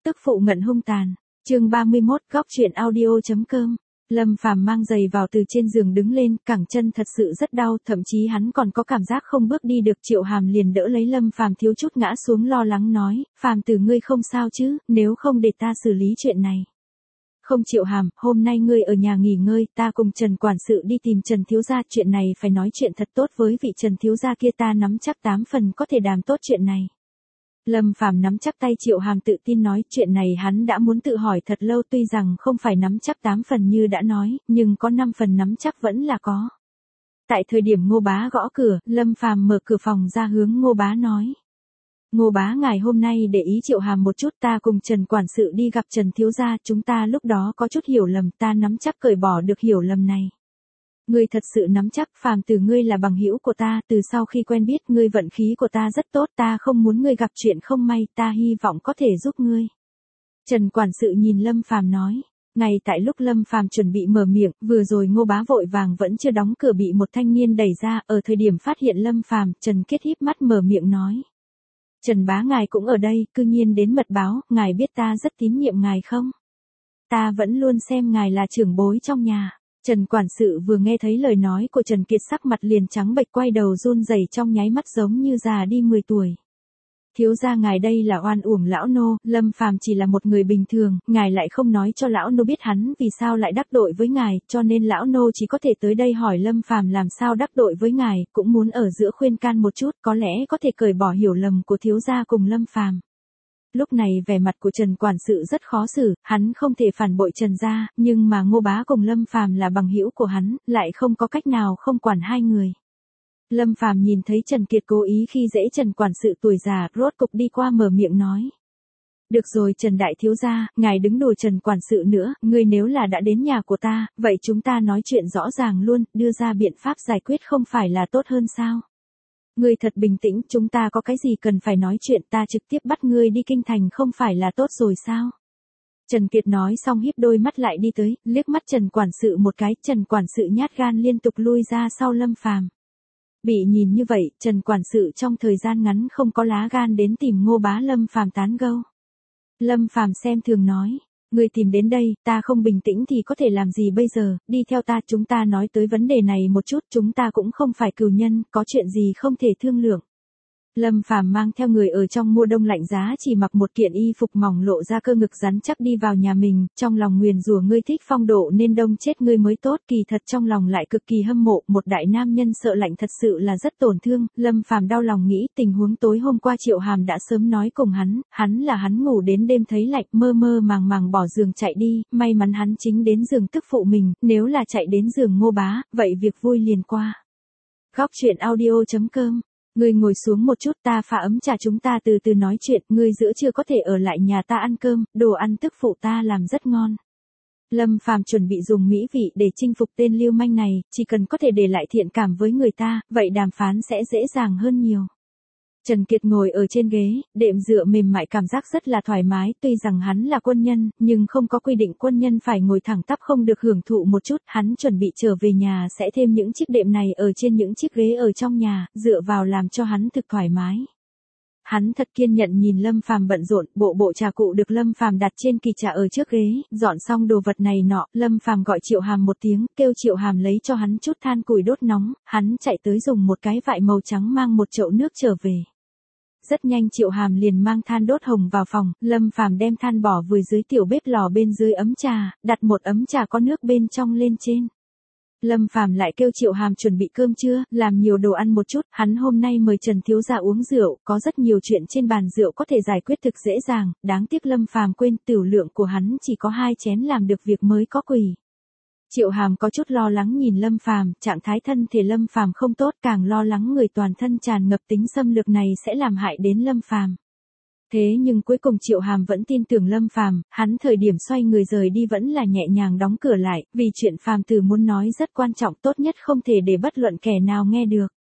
Tức phụ ngận hung tàn. Chương 31, góc truyện audio.com. Lâm Phàm mang giày vào từ trên giường đứng lên, cẳng chân thật sự rất đau, thậm chí hắn còn có cảm giác không bước đi được. Triệu Hàm liền đỡ lấy Lâm Phàm thiếu chút ngã xuống, lo lắng nói, Phàm tử ngươi không sao chứ, nếu không để ta xử lý chuyện này. Không Triệu Hàm, hôm nay ngươi ở nhà nghỉ ngơi, ta cùng Trần quản sự đi tìm Trần thiếu gia, chuyện này phải nói chuyện thật tốt với vị Trần thiếu gia kia, ta nắm chắc 8 phần có thể đàm tốt chuyện này. Lâm Phàm nắm chắc tay Triệu Hàm tự tin nói, chuyện này hắn đã muốn tự hỏi thật lâu, tuy rằng không phải nắm chắc 8 phần như đã nói, nhưng có 5 phần nắm chắc vẫn là có. Tại thời điểm Ngô Bá gõ cửa, Lâm Phàm mở cửa phòng ra hướng Ngô Bá nói. Ngô Bá ngài hôm nay để ý Triệu Hàm một chút, ta cùng Trần quản sự đi gặp Trần thiếu gia, chúng ta lúc đó có chút hiểu lầm, ta nắm chắc cởi bỏ được hiểu lầm này. Ngươi thật sự nắm chắc, Phàm tử ngươi là bằng hữu của ta, từ sau khi quen biết ngươi vận khí của ta rất tốt, ta không muốn ngươi gặp chuyện không may, ta hy vọng có thể giúp ngươi. Trần quản sự nhìn Lâm Phàm nói. Ngay tại lúc Lâm Phàm chuẩn bị mở miệng, vừa rồi Ngô Bá vội vàng vẫn chưa đóng cửa bị một thanh niên đẩy ra, ở thời điểm phát hiện Lâm Phàm, Trần Kiết híp mắt mở miệng nói. Trần bá ngài cũng ở đây, cư nhiên đến mật báo, ngài biết ta rất tín nhiệm ngài không? Ta vẫn luôn xem ngài là trưởng bối trong nhà. Trần quản sự vừa nghe thấy lời nói của Trần Kiệt sắc mặt liền trắng bệch, quay đầu run rẩy trong nháy mắt giống như già đi 10 tuổi. Thiếu gia ngài đây là oan uổng lão nô, Lâm Phàm chỉ là một người bình thường, ngài lại không nói cho lão nô biết hắn vì sao lại đắc tội với ngài, cho nên lão nô chỉ có thể tới đây hỏi Lâm Phàm làm sao đắc tội với ngài, cũng muốn ở giữa khuyên can một chút, có lẽ có thể cởi bỏ hiểu lầm của thiếu gia cùng Lâm Phàm. Lúc này vẻ mặt của Trần quản sự rất khó xử, hắn không thể phản bội Trần gia, nhưng mà Ngô Bá cùng Lâm Phàm là bằng hữu của hắn, lại không có cách nào không quản hai người. Lâm Phàm nhìn thấy Trần Kiệt cố ý khi dễ Trần quản sự tuổi già, rốt cục đi qua mở miệng nói. Được rồi Trần đại thiếu gia, ngài đứng đùa Trần quản sự nữa, ngươi nếu là đã đến nhà của ta, vậy chúng ta nói chuyện rõ ràng luôn, đưa ra biện pháp giải quyết không phải là tốt hơn sao? Ngươi thật bình tĩnh, chúng ta có cái gì cần phải nói chuyện, ta trực tiếp bắt ngươi đi kinh thành không phải là tốt rồi sao? Trần Kiệt nói xong híp đôi mắt lại đi tới, liếc mắt Trần quản sự một cái, Trần quản sự nhát gan liên tục lui ra sau Lâm Phàm. Bị nhìn như vậy, Trần quản sự trong thời gian ngắn không có lá gan đến tìm Ngô Bá Lâm Phàm tán gẫu. Lâm Phàm xem thường nói, ngươi tìm đến đây, ta không bình tĩnh thì có thể làm gì bây giờ, đi theo ta, chúng ta nói tới vấn đề này một chút, chúng ta cũng không phải cừu nhân, có chuyện gì không thể thương lượng. Lâm Phàm mang theo người ở trong mùa đông lạnh giá chỉ mặc một kiện y phục mỏng lộ ra cơ ngực rắn chắc đi vào nhà mình, trong lòng nguyền rủa ngươi thích phong độ nên đông chết ngươi mới tốt, kỳ thật trong lòng lại cực kỳ hâm mộ, một đại nam nhân sợ lạnh thật sự là rất tổn thương. Lâm Phàm đau lòng nghĩ tình huống tối hôm qua Triệu Hàm đã sớm nói cùng hắn là hắn ngủ đến đêm thấy lạnh, mơ mơ màng màng bỏ giường chạy đi, may mắn hắn chính đến giường tức phụ mình, nếu là chạy đến giường Ngô Bá, vậy việc vui liền qua. Góc truyện audio.com. Ngươi ngồi xuống một chút, ta pha ấm trà, chúng ta từ từ nói chuyện, ngươi giữa trưa có thể ở lại nhà ta ăn cơm, đồ ăn tức phụ ta làm rất ngon. Lâm Phàm chuẩn bị dùng mỹ vị để chinh phục tên lưu manh này, chỉ cần có thể để lại thiện cảm với người ta, vậy đàm phán sẽ dễ dàng hơn nhiều. Trần Kiệt ngồi ở trên ghế, đệm dựa mềm mại, cảm giác rất là thoải mái, tuy rằng hắn là quân nhân, nhưng không có quy định quân nhân phải ngồi thẳng tắp không được hưởng thụ một chút, hắn chuẩn bị trở về nhà sẽ thêm những chiếc đệm này ở trên những chiếc ghế ở trong nhà, dựa vào làm cho hắn thực thoải mái. Hắn thật kiên nhẫn nhìn Lâm Phàm bận rộn, bộ trà cụ được Lâm Phàm đặt trên kỳ trà ở trước ghế, dọn xong đồ vật này nọ, Lâm Phàm gọi Triệu Hàm một tiếng, kêu Triệu Hàm lấy cho hắn chút than củi đốt nóng, hắn chạy tới dùng một cái vại màu trắng mang một chậu nước trở về. Rất nhanh Triệu Hàm liền mang than đốt hồng vào phòng, Lâm Phàm đem than bỏ vùi dưới tiểu bếp lò bên dưới ấm trà, đặt một ấm trà có nước bên trong lên trên. Lâm Phàm lại kêu Triệu Hàm chuẩn bị cơm trưa, làm nhiều đồ ăn một chút, hắn hôm nay mời Trần thiếu gia uống rượu, có rất nhiều chuyện trên bàn rượu có thể giải quyết thực dễ dàng, đáng tiếc Lâm Phàm quên tửu lượng của hắn chỉ có 2 chén làm được việc mới có quỳ. Triệu Hàm có chút lo lắng nhìn Lâm Phàm, trạng thái thân thể Lâm Phàm không tốt, càng lo lắng người toàn thân tràn ngập tính xâm lược này sẽ làm hại đến Lâm Phàm. Thế nhưng cuối cùng Triệu Hàm vẫn tin tưởng Lâm Phàm, hắn thời điểm xoay người rời đi vẫn là nhẹ nhàng đóng cửa lại, vì chuyện Phàm tử muốn nói rất quan trọng, tốt nhất không thể để bất luận kẻ nào nghe được.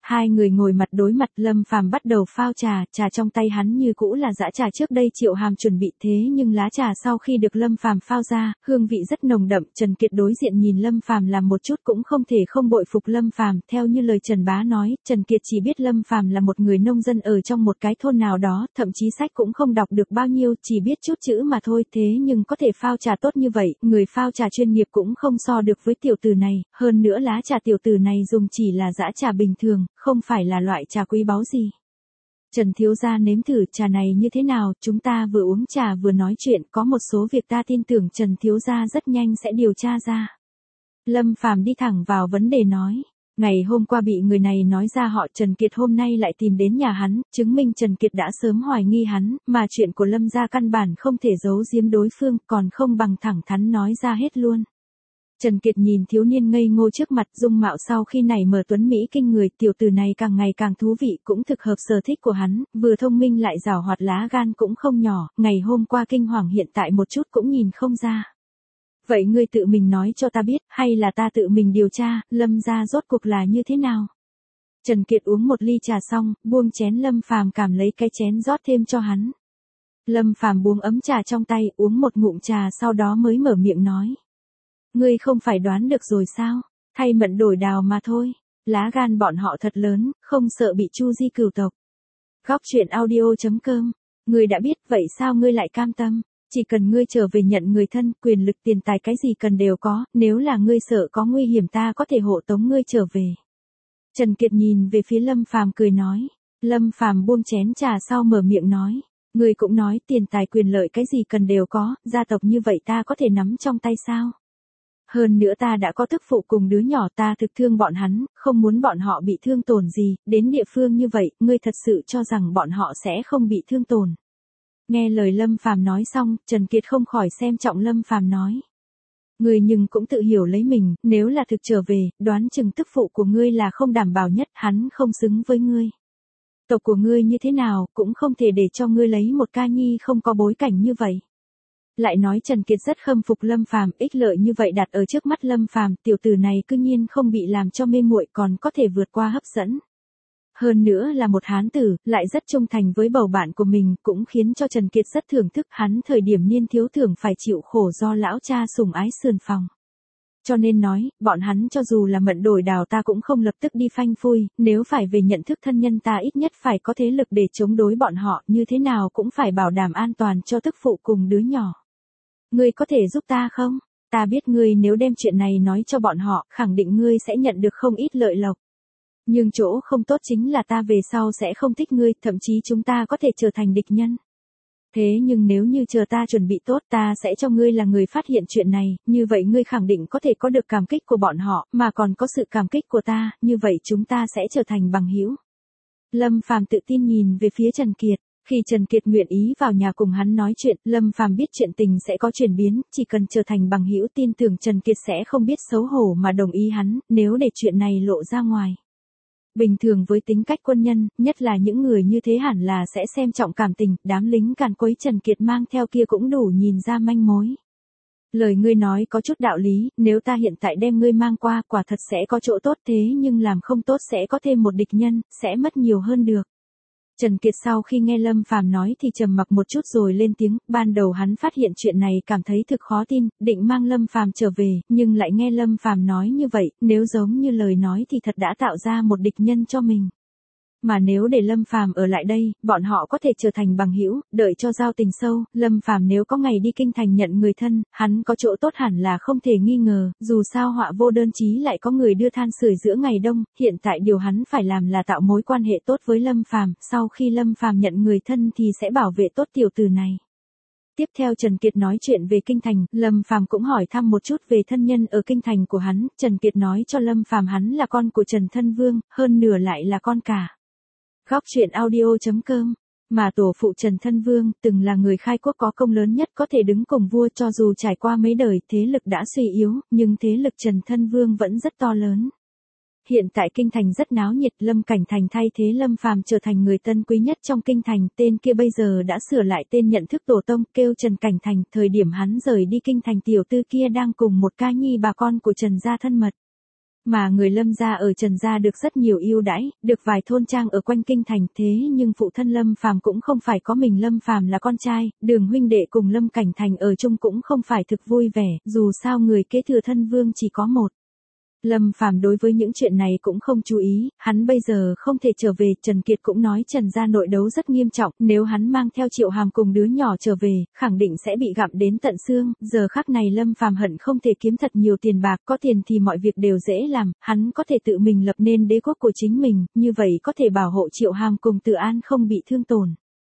Hai người ngồi mặt đối mặt, Lâm Phàm bắt đầu phao trà, trà trong tay hắn như cũ là dã trà trước đây Triệu Hàm chuẩn bị, thế nhưng lá trà sau khi được Lâm Phàm phao ra, hương vị rất nồng đậm. Trần Kiệt đối diện nhìn Lâm Phàm làm một chút cũng không thể không bội phục Lâm Phàm, theo như lời Trần Bá nói, Trần Kiệt chỉ biết Lâm Phàm là một người nông dân ở trong một cái thôn nào đó, thậm chí sách cũng không đọc được bao nhiêu, chỉ biết chút chữ mà thôi, thế nhưng có thể phao trà tốt như vậy, người phao trà chuyên nghiệp cũng không so được với tiểu tử này, hơn nữa lá trà tiểu tử này dùng chỉ là dã trà bình thường, không phải là loại trà quý báu gì. Trần thiếu gia nếm thử trà này như thế nào, chúng ta vừa uống trà vừa nói chuyện, có một số việc ta tin tưởng Trần thiếu gia rất nhanh sẽ điều tra ra. Lâm Phàm đi thẳng vào vấn đề nói. Ngày hôm qua bị người này nói ra họ Trần Kiệt hôm nay lại tìm đến nhà hắn, chứng minh Trần Kiệt đã sớm hoài nghi hắn, mà chuyện của Lâm gia căn bản không thể giấu giếm đối phương, còn không bằng thẳng thắn nói ra hết luôn. Trần Kiệt nhìn thiếu niên ngây ngô trước mặt, dung mạo sau khi nảy mở tuấn mỹ kinh người, tiểu tử này càng ngày càng thú vị, cũng thực hợp sở thích của hắn, vừa thông minh lại giàu hoạt, lá gan cũng không nhỏ, ngày hôm qua kinh hoàng hiện tại một chút cũng nhìn không ra. Vậy ngươi tự mình nói cho ta biết, hay là ta tự mình điều tra, Lâm gia rốt cuộc là như thế nào? Trần Kiệt uống một ly trà xong, buông chén, Lâm Phàm cảm lấy cái chén rót thêm cho hắn. Lâm Phàm buông ấm trà trong tay, uống một ngụm trà sau đó mới mở miệng nói. Ngươi không phải đoán được rồi sao, thay mận đổi đào mà thôi, lá gan bọn họ thật lớn, không sợ bị Chu Di cửu tộc. Góc truyện audio.com, ngươi đã biết, vậy sao ngươi lại cam tâm? Chỉ cần ngươi trở về nhận người thân, quyền lực tiền tài cái gì cần đều có, nếu là ngươi sợ có nguy hiểm ta có thể hộ tống ngươi trở về. Trần Kiệt nhìn về phía Lâm Phàm cười nói. Lâm Phàm buông chén trà sau mở miệng nói. Ngươi cũng nói tiền tài quyền lợi cái gì cần đều có, gia tộc như vậy ta có thể nắm trong tay sao? Hơn nữa ta đã có tức phụ cùng đứa nhỏ, ta thực thương bọn hắn, không muốn bọn họ bị thương tổn gì, đến địa phương như vậy, ngươi thật sự cho rằng bọn họ sẽ không bị thương tổn. Nghe lời Lâm Phàm nói xong, Trần Kiệt không khỏi xem trọng Lâm Phàm nói. Ngươi nhưng cũng tự hiểu lấy mình, nếu là thực trở về, đoán chừng tức phụ của ngươi là không đảm bảo nhất, hắn không xứng với ngươi. Tộc của ngươi như thế nào, cũng không thể để cho ngươi lấy một ca nhi không có bối cảnh như vậy. Lại nói Trần Kiệt rất khâm phục Lâm Phàm, ích lợi như vậy đặt ở trước mắt Lâm Phàm, tiểu tử này cư nhiên không bị làm cho mê muội, còn có thể vượt qua hấp dẫn. Hơn nữa là một hán tử, lại rất trung thành với bầu bạn của mình, cũng khiến cho Trần Kiệt rất thưởng thức hắn, thời điểm niên thiếu thường phải chịu khổ do lão cha sủng ái sườn phòng. Cho nên nói, bọn hắn cho dù là mận đổi đào ta cũng không lập tức đi phanh phui, nếu phải về nhận thức thân nhân ta ít nhất phải có thế lực để chống đối bọn họ, như thế nào cũng phải bảo đảm an toàn cho tức phụ cùng đứa nhỏ. Ngươi có thể giúp ta không? Ta biết ngươi nếu đem chuyện này nói cho bọn họ, khẳng định ngươi sẽ nhận được không ít lợi lộc. Nhưng chỗ không tốt chính là ta về sau sẽ không thích ngươi, thậm chí chúng ta có thể trở thành địch nhân. Thế nhưng nếu như chờ ta chuẩn bị tốt, ta sẽ cho ngươi là người phát hiện chuyện này, như vậy ngươi khẳng định có thể có được cảm kích của bọn họ, mà còn có sự cảm kích của ta, như vậy chúng ta sẽ trở thành bằng hữu. Lâm Phàm tự tin nhìn về phía Trần Kiệt. Khi Trần Kiệt nguyện ý vào nhà cùng hắn nói chuyện, Lâm Phàm biết chuyện tình sẽ có chuyển biến, chỉ cần trở thành bằng hữu tin tưởng Trần Kiệt sẽ không biết xấu hổ mà đồng ý hắn, nếu để chuyện này lộ ra ngoài. Bình thường với tính cách quân nhân, nhất là những người như thế hẳn là sẽ xem trọng cảm tình, đám lính càn quấy Trần Kiệt mang theo kia cũng đủ nhìn ra manh mối. Lời ngươi nói có chút đạo lý, nếu ta hiện tại đem ngươi mang qua, quả thật sẽ có chỗ tốt, thế nhưng làm không tốt sẽ có thêm một địch nhân, sẽ mất nhiều hơn được. Trần Kiệt sau khi nghe Lâm Phàm nói thì trầm mặc một chút rồi lên tiếng, ban đầu hắn phát hiện chuyện này cảm thấy thực khó tin, định mang Lâm Phàm trở về, nhưng lại nghe Lâm Phàm nói như vậy, nếu giống như lời nói thì thật đã tạo ra một địch nhân cho mình. Mà nếu để Lâm Phàm ở lại đây, bọn họ có thể trở thành bằng hữu, đợi cho giao tình sâu, Lâm Phàm nếu có ngày đi kinh thành nhận người thân, hắn có chỗ tốt hẳn là không thể nghi ngờ, dù sao họa vô đơn chí lại có người đưa than sưởi giữa ngày đông, hiện tại điều hắn phải làm là tạo mối quan hệ tốt với Lâm Phàm, sau khi Lâm Phàm nhận người thân thì sẽ bảo vệ tốt tiểu tử này. Tiếp theo Trần Kiệt nói chuyện về kinh thành, Lâm Phàm cũng hỏi thăm một chút về thân nhân ở kinh thành của hắn, Trần Kiệt nói cho Lâm Phàm hắn là con của Trần Thân Vương, hơn nửa lại là con cả. Góc truyện audio.com, mà tổ phụ Trần Thân Vương từng là người khai quốc có công lớn nhất, có thể đứng cùng vua, cho dù trải qua mấy đời thế lực đã suy yếu, nhưng thế lực Trần Thân Vương vẫn rất to lớn. Hiện tại kinh thành rất náo nhiệt, Lâm Cảnh Thành thay thế Lâm Phàm trở thành người tân quý nhất trong kinh thành, tên kia bây giờ đã sửa lại tên nhận thức tổ tông, kêu Trần Cảnh Thành, thời điểm hắn rời đi kinh thành tiểu tư kia đang cùng một ca nhi bà con của Trần gia thân mật. Mà người Lâm gia ở Trần gia được rất nhiều ưu đãi, được vài thôn trang ở quanh kinh thành, thế nhưng phụ thân Lâm Phàm cũng không phải có mình Lâm Phàm là con trai, Đường huynh đệ cùng Lâm Cảnh Thành ở chung cũng không phải thực vui vẻ, dù sao người kế thừa thân vương chỉ có một. Lâm Phàm đối với những chuyện này cũng không chú ý, hắn bây giờ không thể trở về, Trần Kiệt cũng nói Trần gia nội đấu rất nghiêm trọng, nếu hắn mang theo Triệu Hàm cùng đứa nhỏ trở về, khẳng định sẽ bị gặm đến tận xương, giờ khắc này Lâm Phàm hận không thể kiếm thật nhiều tiền bạc, có tiền thì mọi việc đều dễ làm, hắn có thể tự mình lập nên đế quốc của chính mình, như vậy có thể bảo hộ Triệu Hàm cùng Từ An không bị thương tổn.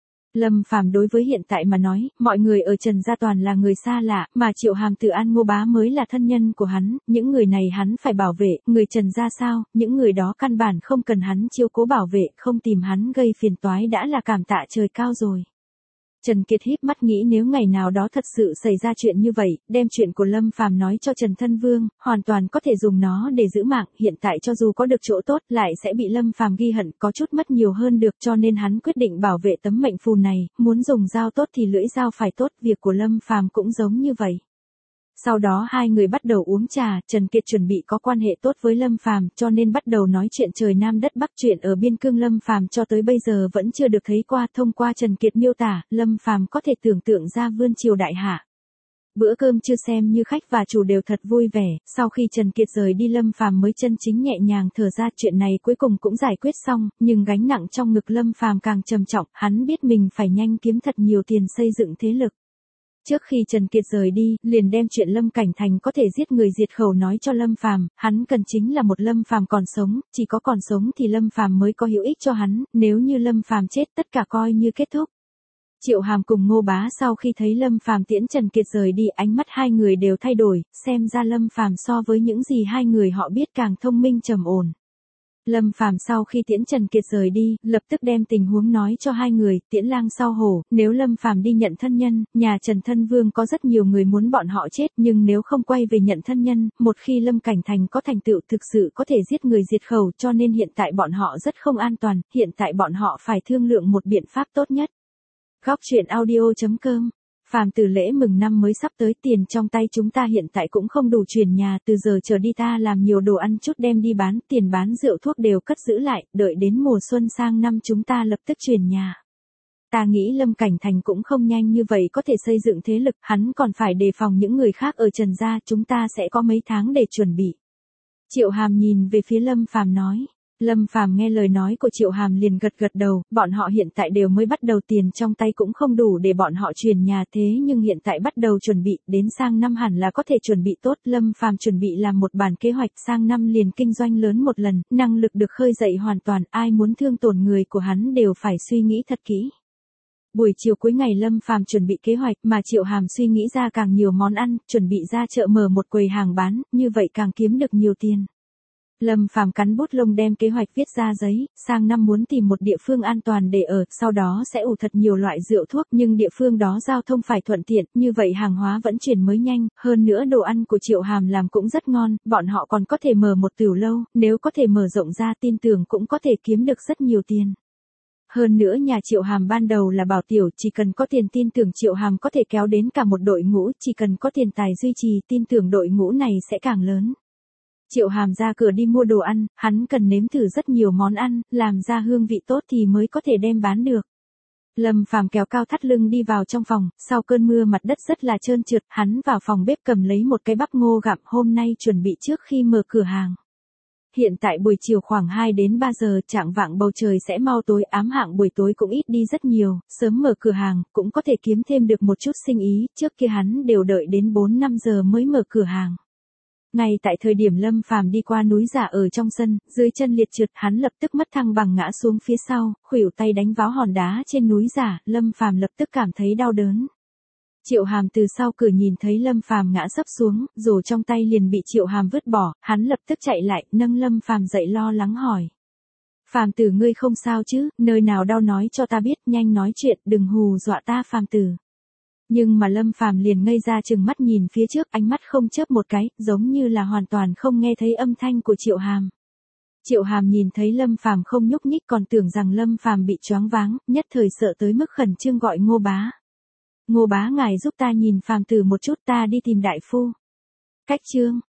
Lâm Phàm đối với hiện tại mà nói, mọi người ở Trần gia toàn là người xa lạ, mà Triệu Hàm Từ An Ngô Bá mới là thân nhân của hắn, những người này hắn phải bảo vệ, người Trần gia sao, những người đó căn bản không cần hắn chiếu cố bảo vệ, không tìm hắn gây phiền toái đã là cảm tạ trời cao rồi. Trần Kiệt híp mắt nghĩ nếu ngày nào đó thật sự xảy ra chuyện như vậy, đem chuyện của Lâm Phàm nói cho Trần Thân Vương, hoàn toàn có thể dùng nó để giữ mạng, hiện tại cho dù có được chỗ tốt lại sẽ bị Lâm Phàm ghi hận, có chút mất nhiều hơn được, cho nên hắn quyết định bảo vệ tấm mệnh phù này, muốn dùng dao tốt thì lưỡi dao phải tốt, việc của Lâm Phàm cũng giống như vậy. Sau đó hai người bắt đầu uống trà, Trần Kiệt chuẩn bị có quan hệ tốt với Lâm Phàm, cho nên bắt đầu nói chuyện trời Nam đất Bắc, chuyện ở biên cương Lâm Phàm cho tới bây giờ vẫn chưa được thấy qua, thông qua Trần Kiệt miêu tả, Lâm Phàm có thể tưởng tượng ra vương triều đại hạ. Bữa cơm chưa xem như khách và chủ đều thật vui vẻ, sau khi Trần Kiệt rời đi Lâm Phàm mới chân chính nhẹ nhàng thở ra, chuyện này cuối cùng cũng giải quyết xong, nhưng gánh nặng trong ngực Lâm Phàm càng trầm trọng, hắn biết mình phải nhanh kiếm thật nhiều tiền xây dựng thế lực. Trước khi Trần Kiệt rời đi, liền đem chuyện Lâm Cảnh Thành có thể giết người diệt khẩu nói cho Lâm Phàm, hắn cần chính là một Lâm Phàm còn sống, chỉ có còn sống thì Lâm Phàm mới có hữu ích cho hắn, nếu như Lâm Phàm chết tất cả coi như kết thúc. Triệu Hàm cùng Ngô Bá sau khi thấy Lâm Phàm tiễn Trần Kiệt rời đi, ánh mắt hai người đều thay đổi, xem ra Lâm Phàm so với những gì hai người họ biết càng thông minh trầm ổn. Lâm Phàm sau khi tiễn Trần Kiệt rời đi, lập tức đem tình huống nói cho hai người, tiễn lang sau hổ, nếu Lâm Phàm đi nhận thân nhân, nhà Trần Thân Vương có rất nhiều người muốn bọn họ chết, nhưng nếu không quay về nhận thân nhân, một khi Lâm Cảnh Thành có thành tựu thực sự có thể giết người diệt khẩu, cho nên hiện tại bọn họ rất không an toàn, hiện tại bọn họ phải thương lượng một biện pháp tốt nhất. Góc truyện audio.com Phàm Tử lễ mừng năm mới sắp tới, tiền trong tay chúng ta hiện tại cũng không đủ chuyển nhà, từ giờ trở đi ta làm nhiều đồ ăn chút đem đi bán, tiền bán rượu thuốc đều cất giữ lại, đợi đến mùa xuân sang năm chúng ta lập tức chuyển nhà. Ta nghĩ Lâm Cảnh Thành cũng không nhanh như vậy có thể xây dựng thế lực, hắn còn phải đề phòng những người khác ở Trần gia, chúng ta sẽ có mấy tháng để chuẩn bị. Triệu Hàm nhìn về phía Lâm Phàm nói. Lâm Phàm nghe lời nói của Triệu Hàm liền gật gật đầu, bọn họ hiện tại đều mới bắt đầu, tiền trong tay cũng không đủ để bọn họ chuyển nhà, thế nhưng hiện tại bắt đầu chuẩn bị, đến sang năm hẳn là có thể chuẩn bị tốt. Lâm Phàm chuẩn bị làm một bản kế hoạch, sang năm liền kinh doanh lớn một lần, năng lực được khơi dậy hoàn toàn, ai muốn thương tổn người của hắn đều phải suy nghĩ thật kỹ. Buổi chiều cuối ngày Lâm Phàm chuẩn bị kế hoạch, mà Triệu Hàm suy nghĩ ra càng nhiều món ăn, chuẩn bị ra chợ mở một quầy hàng bán, như vậy càng kiếm được nhiều tiền. Lâm Phàm cắn bút lông đem kế hoạch viết ra giấy, sang năm muốn tìm một địa phương an toàn để ở, sau đó sẽ ủ thật nhiều loại rượu thuốc, nhưng địa phương đó giao thông phải thuận tiện, như vậy hàng hóa vận chuyển mới nhanh, hơn nữa đồ ăn của Triệu Hàm làm cũng rất ngon, bọn họ còn có thể mở một tiểu lâu, nếu có thể mở rộng ra tin tưởng cũng có thể kiếm được rất nhiều tiền. Hơn nữa nhà Triệu Hàm ban đầu là bảo tiểu, chỉ cần có tiền tin tưởng Triệu Hàm có thể kéo đến cả một đội ngũ, chỉ cần có tiền tài duy trì tin tưởng đội ngũ này sẽ càng lớn. Triệu Hàm ra cửa đi mua đồ ăn, hắn cần nếm thử rất nhiều món ăn, làm ra hương vị tốt thì mới có thể đem bán được. Lâm Phàm kéo cao thắt lưng đi vào trong phòng, sau cơn mưa mặt đất rất là trơn trượt, hắn vào phòng bếp cầm lấy một cái bắp ngô gặm, hôm nay chuẩn bị trước khi mở cửa hàng. Hiện tại buổi chiều khoảng 2 đến 3 giờ, chạng vạng bầu trời sẽ mau tối, ám hạng buổi tối cũng ít đi rất nhiều, sớm mở cửa hàng, cũng có thể kiếm thêm được một chút sinh ý, trước kia hắn đều đợi đến 4-5 giờ mới mở cửa hàng. Ngay tại thời điểm Lâm Phàm đi qua núi giả ở trong sân, dưới chân liệt trượt, hắn lập tức mất thăng bằng ngã xuống phía sau, khuỷu tay đánh vào hòn đá trên núi giả, Lâm Phàm lập tức cảm thấy đau đớn. Triệu Hàm từ sau cửa nhìn thấy Lâm Phàm ngã sấp xuống, rổ trong tay liền bị Triệu Hàm vứt bỏ, hắn lập tức chạy lại, nâng Lâm Phàm dậy lo lắng hỏi. Phàm tử ngươi không sao chứ, nơi nào đau nói cho ta biết, nhanh nói chuyện, đừng hù dọa ta Phàm tử. Nhưng mà Lâm Phàm liền ngây ra chừng mắt nhìn phía trước, ánh mắt không chớp một cái, giống như là hoàn toàn không nghe thấy âm thanh của Triệu Hàm. Triệu Hàm nhìn thấy Lâm Phàm không nhúc nhích còn tưởng rằng Lâm Phàm bị choáng váng, nhất thời sợ tới mức khẩn trương gọi Ngô Bá. Ngô Bá ngài giúp ta nhìn Phàm tử một chút, ta đi tìm đại phu. Cách chương